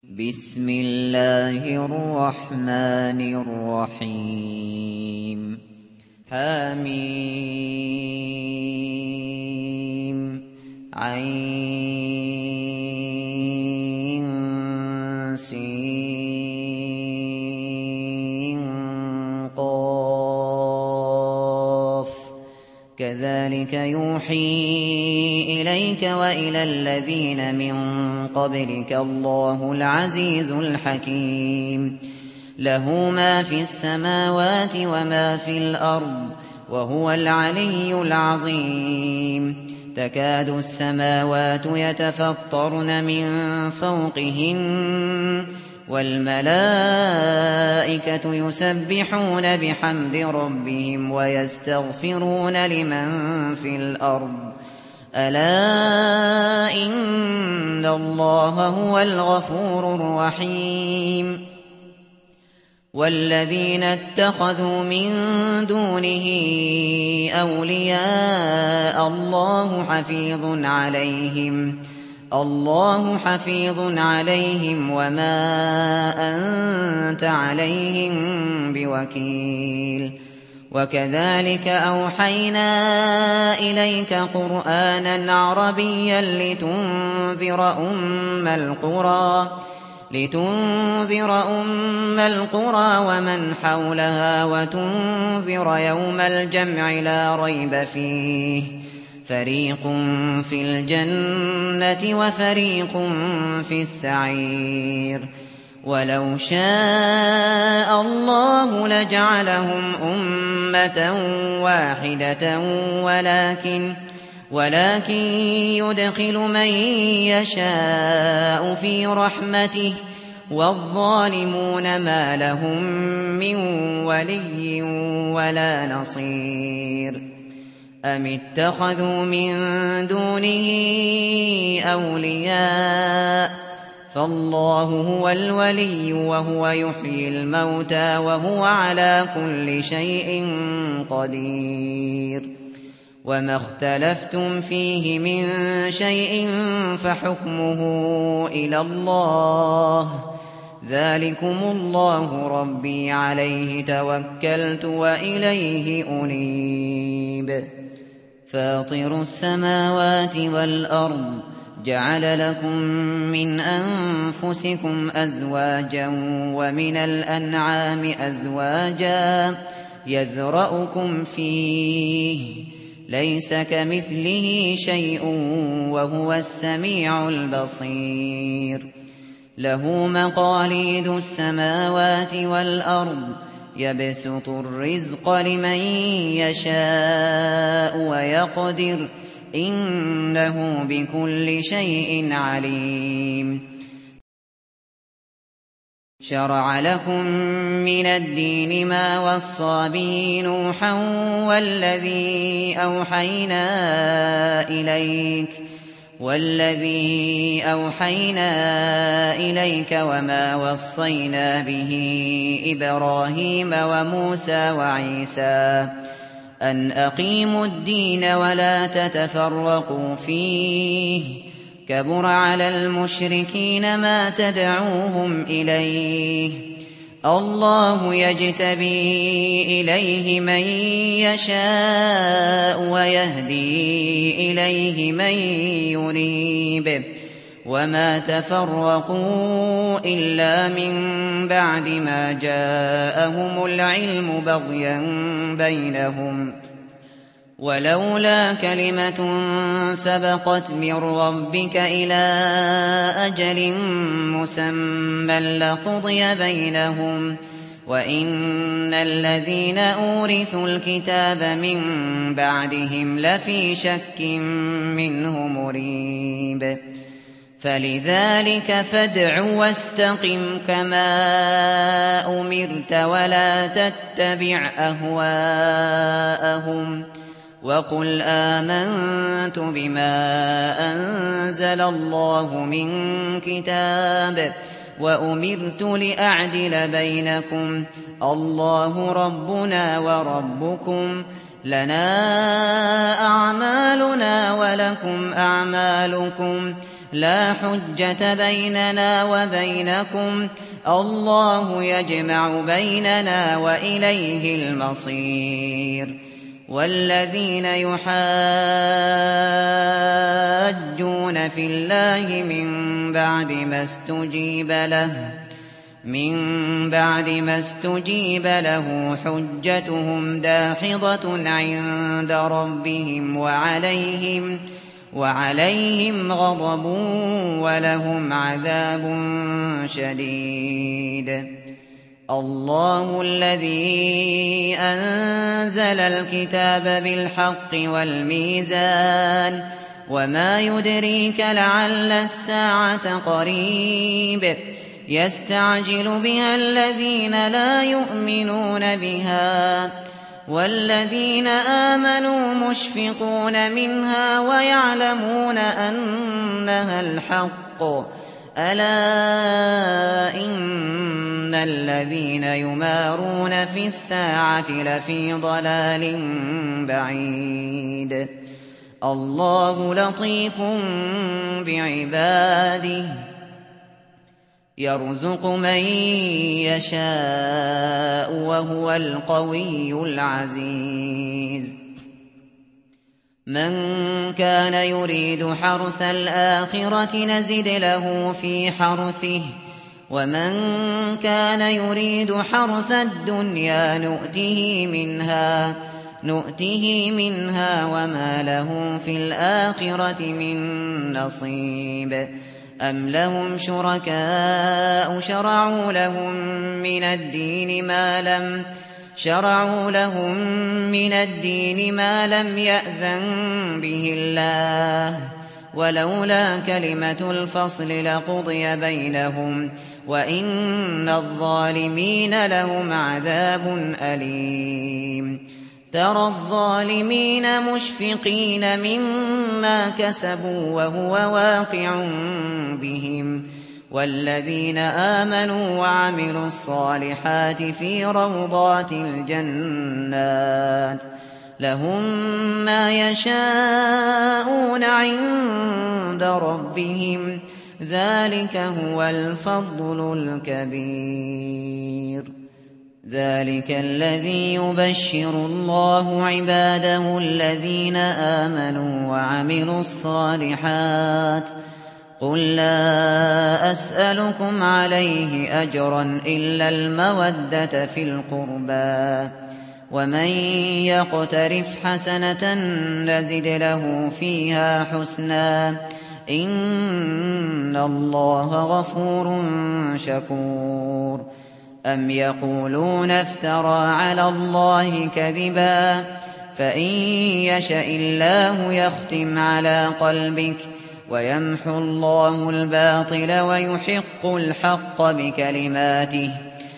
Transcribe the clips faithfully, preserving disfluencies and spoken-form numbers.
بسم الله الرحمن الرحيم حميم عين سين قاف كذلك يوحي إليك وإلى الذين من قبلك الله العزيز الحكيم له ما في السماوات وما في الأرض وهو العلي العظيم تكاد السماوات يتفطرن من فوقهن والملائكة يسبحون بحمد ربهم ويستغفرون لمن في الأرض ألا إن الله هو الغفور الرحيم والذين اتخذوا من دونه أولياء الله حفيظ عليهم الله حفيظ عليهم وما أنت عليهم بوكيل وكذلك أوحينا إليك قرآنا عربيا لتنذر أم القرى لتنذر أم القرى ومن حولها وتنذر يوم الجمع لا ريب فيه فريق في الجنة وفريق في السعير ولو شاء الله لجعلهم أمة واحدة ولكن ولكن يدخل من يشاء في رحمته والظالمون ما لهم من ولي ولا نصير أم اتخذوا من دونه أولياء فالله هو الولي وهو يحيي الموتى وهو على كل شيء قدير وما اختلفتم فيه من شيء فحكمه إلى الله ذلكم الله ربي عليه توكلت وإليه أنيب فاطر السماوات والأرض جعل لكم من أنفسكم أزواجا ومن الأنعام أزواجا يذرأكم فيه ليس كمثله شيء وهو السميع البصير له مقاليد السماوات والأرض يبسط الرزق لمن يشاء ويقدر إنه بكل شيء عليم شرع لكم من الدين ما وصى به نوحا والذي أوحينا إليك والذي أوحينا إليك وما وصينا به إبراهيم وموسى وعيسى أن أقيموا الدين ولا تتفرقوا فيه كبر على المشركين ما تدعوهم إليه الله يجتبي إليه من يشاء ويهدي إليه من ينيب وما تفرقوا إلا من بعد ما جاءهم العلم بغيا بينهم ولولا كلمة سبقت من ربك إلى أجل مسمى لقضي بينهم وإن الذين أورثوا الكتاب من بعدهم لفي شك منه مريب فلذلك فادع واستقم كما أمرت ولا تتبع أهواءهم وقل آمنت بما أنزل الله من كتاب وأمرت لأعدل بينكم الله ربنا وربكم لنا أعمالنا ولكم أعمالكم لا حجة بيننا وبينكم الله يجمع بيننا وإليه المصير والذين يحاجون في الله من بعد ما استجيب له من بعد ما استجيب له حجتهم داحضة عند ربهم وعليهم وعليهم غضب ولهم عذاب شديد الله الذي أنزل الكتاب بالحق والميزان وما يدريك لعل الساعة قريب يستعجل بها الذين لا يؤمنون بها والذين آمنوا مشفقون منها ويعلمون أنها الحق ألا إن الذين يمارون في الساعة لفي ضلال بعيد الله لطيف بعباده يرزق من يشاء وهو القوي العزيز من كان يريد حرث الآخرة نزد له في حرثه ومن كان يريد حرث الدنيا نؤته منها نؤته منها وما له في الآخرة من نصيب أم لهم شركاء شرعوا لهم من الدين ما لم شرعوا لهم من الدين ما لم يأذن به الله ولولا كلمة الفصل لقضي بينهم وإن الظالمين لهم عذاب أليم ترى الظالمين مشفقين مما كسبوا وهو واقع بهم والذين آمنوا وعملوا الصالحات في روضات الجنات لهم ما يشاءون عند ربهم ذلك هو الفضل الكبير ذلك الذي يبشر الله عباده الذين آمنوا وعملوا الصالحات قل لا أسألكم عليه أجرا إلا المودة في القربى ومن يقترف حسنة نزد له فيها حسنا إن الله غفور شكور أم يقولون افترى على الله كذبا فإن يشأ الله يختم على قلبك ويمحو الله الباطل ويحق الحق بكلماته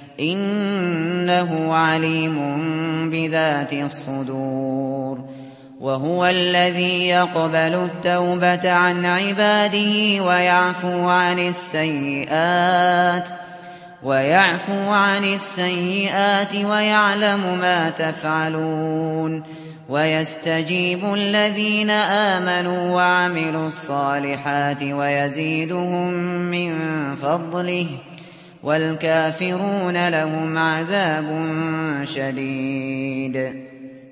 إنه عليم بذات الصدور وهو الذي يقبل التوبة عن عباده ويعفو عن السيئات ويعفو عن السيئات ويعلم ما تفعلون ويستجيب الذين آمنوا وعملوا الصالحات ويزيدهم من فضله والكافرون لهم عذاب شديد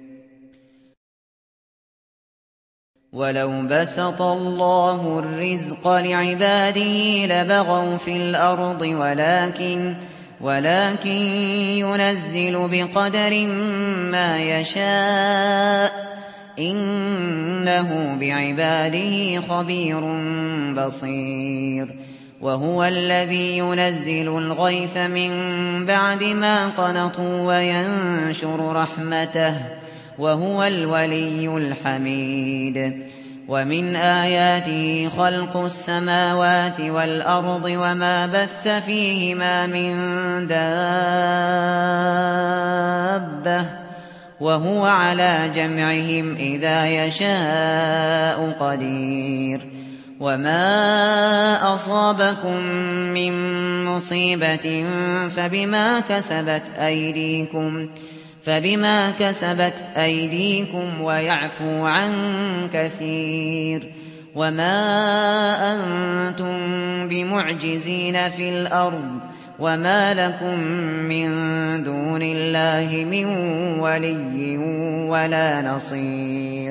ولو بسط الله الرزق لعباده لبغوا في الأرض ولكن ولكن ينزل بقدر ما يشاء إنه بعباده خبير بصير وهو الذي ينزل الغيث من بعد ما قنطوا وينشر رحمته وهو الولي الحميد ومن آياته خلق السماوات والأرض وما بث فيهما من دابة وهو على جمعهم إذا يشاء قدير وما أصابكم من مصيبة فبما كسبت أيديكم فبما كسبت أيديكم ويعفو عن كثير وما أنتم بمعجزين في الأرض وما لكم من دون الله من ولي ولا نصير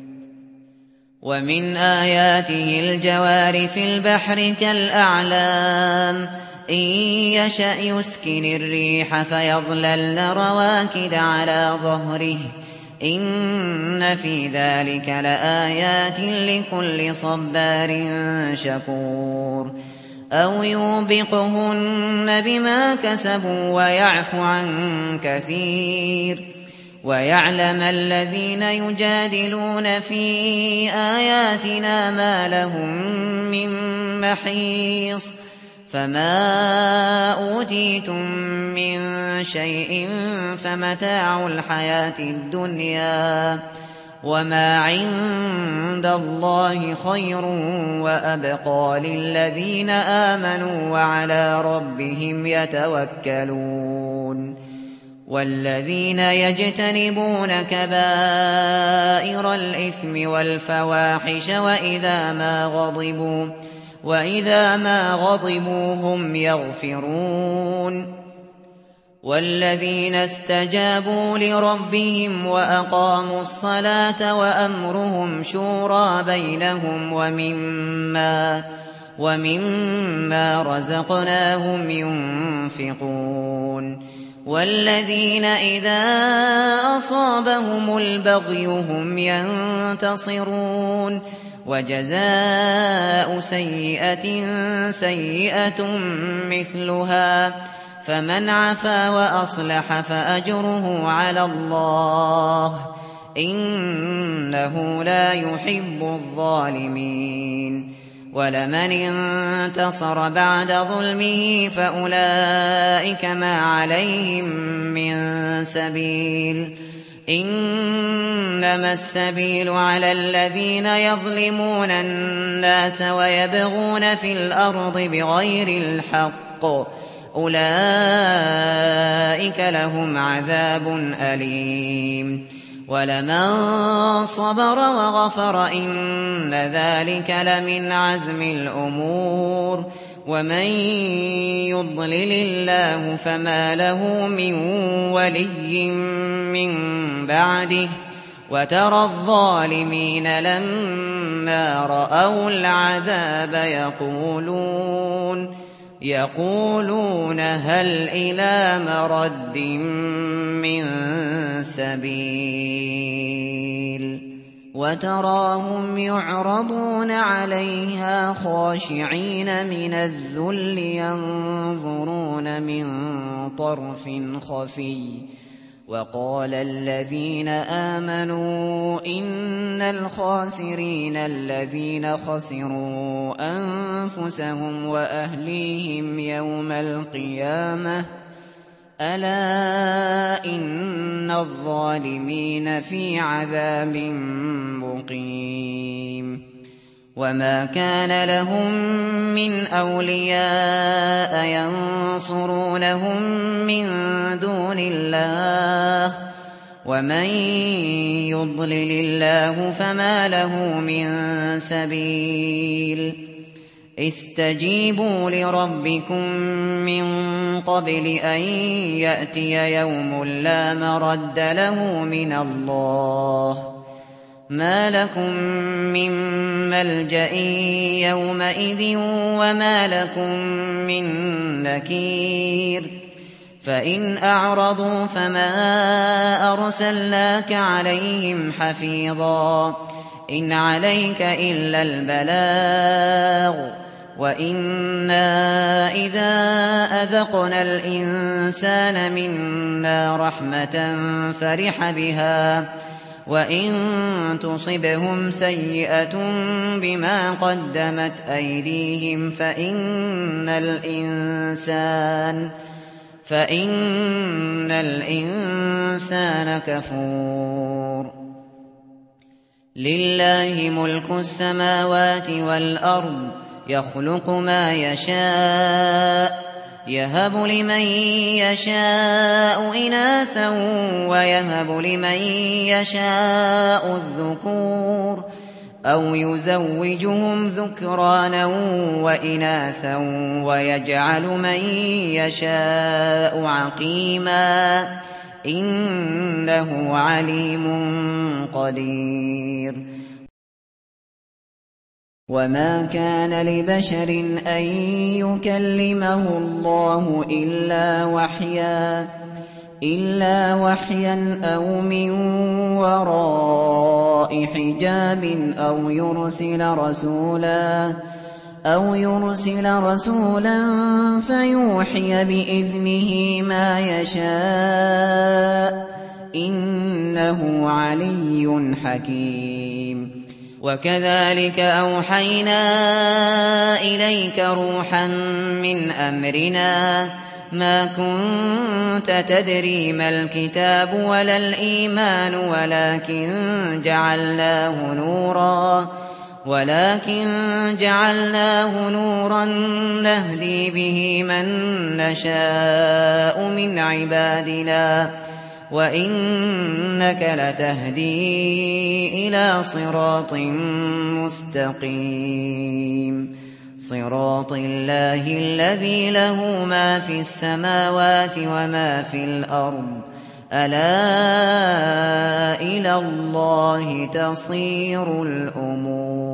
ومن آياته الجوار في البحر كالأعلام إن يشأ يسكن الريح فيظللن رواكد على ظهره إن في ذلك لآيات لكل صبار شكور أو يوبقهن بما كسبوا ويعفو عن كثير ويعلم الذين يجادلون في آياتنا ما لهم من محيص فما أوتيتم من شيء فمتاع الحياة الدنيا وما عند الله خير وأبقى للذين آمنوا وعلى ربهم يتوكلون والذين يجتنبون كبائر الإثم والفواحش وإذا ما غضبوا وإذا ما غضبوا هم يغفرون والذين استجابوا لربهم وأقاموا الصلاة وأمرهم شورى بينهم ومما ومما رزقناهم ينفقون والذين إذا أصابهم البغي هم ينتصرون وجزاء سيئة سيئة مثلها فمن عفا وأصلح فأجره على الله إنه لا يحب الظالمين ولمن انتصر بعد ظلمه فأولئك ما عليهم من سبيل إنما السبيل على الذين يظلمون الناس ويبغون في الأرض بغير الحق أولئك لهم عذاب أليم ولمن صبر وغفر إن ذلك لمن عزم الأمور ومن يضلل الله فما له من ولي من بعده وترى الظالمين لما رأوا العذاب يقولون يقولون هل إلى مرد من سبيل وتراهم يعرضون عليها خاشعين من الذل ينظرون من طرف خفي وقال الذين آمنوا إن الخاسرين الذين خسروا أنفسهم وأهليهم يوم القيامة ألا إن الظالمين في عذاب مقيم وما كان لهم من أولياء ينصرونهم من دون الله ومن يضلل الله فما له من سبيل استجيبوا لربكم من قبل أن يأتي يوم لا مرد له من الله ما لكم من ملجأ يومئذ وما لكم من نكير فإن أعرضوا فما أرسلناك عليهم حفيظا إن عليك إلا البلاغ وإنا إذا أذقنا الإنسان منا رحمة فرح بها وإن تصبهم سيئة بما قدمت أيديهم فإن الإنسان فإن الإنسان كفور لله ملك السماوات والأرض يخلق ما يشاء يهب لمن يشاء إناثا ويهب لمن يشاء الذكور أَوْ يُزَوِّجُهُمْ ذُكْرَانًا وَإِنَاثًا وَيَجْعَلُ مَن يَشَاءُ عَقِيمًا ۚ إِنَّهُ عَلِيمٌ قَدِيرٌ. وَمَا كَانَ لِبَشَرٍ أَن يُكَلِّمَهُ اللَّهُ إِلَّا وَحْيًا إِلَّا وَحْيًا أَوْ مِن وَرَاءِ حِجَابٍ أَوْ يُرْسِلَ رَسُولًا أَوْ يُرْسِلَ رَسُولًا فَيُوحِيَ بِإِذْنِهِ مَا يَشَاءُ ۚ إِنَّهُ عَلِيٌّ حَكِيمٌ. وَكَذَٰلِكَ أَوْحَيْنَا إِلَيْكَ رُوحًا مِّنْ أَمْرِنَا مَا كُنتَ تَدْرِي مَا الْكِتَابُ وَلَا الْإِيمَانُ وَلَٰكِن جَعَلْنَاهُ نُورًا وَلَٰكِن جَعَلْنَاهُ نُورًا نَّهْدِي بِهِ مَن نَّشَاءُ مِنْ عِبَادِنَا ۚ وَإِنَّكَ لَتَهْدِي إِلَىٰ صِرَاطٍ مُّسْتَقِيمٍ صِرَاطِ اللَّهِ الَّذِي لَهُ مَا فِي السَّمَاوَاتِ وَمَا فِي الْأَرْضِ ۗ أَلَا إِلَى اللَّهِ تَصِيرُ الْأُمُورُ.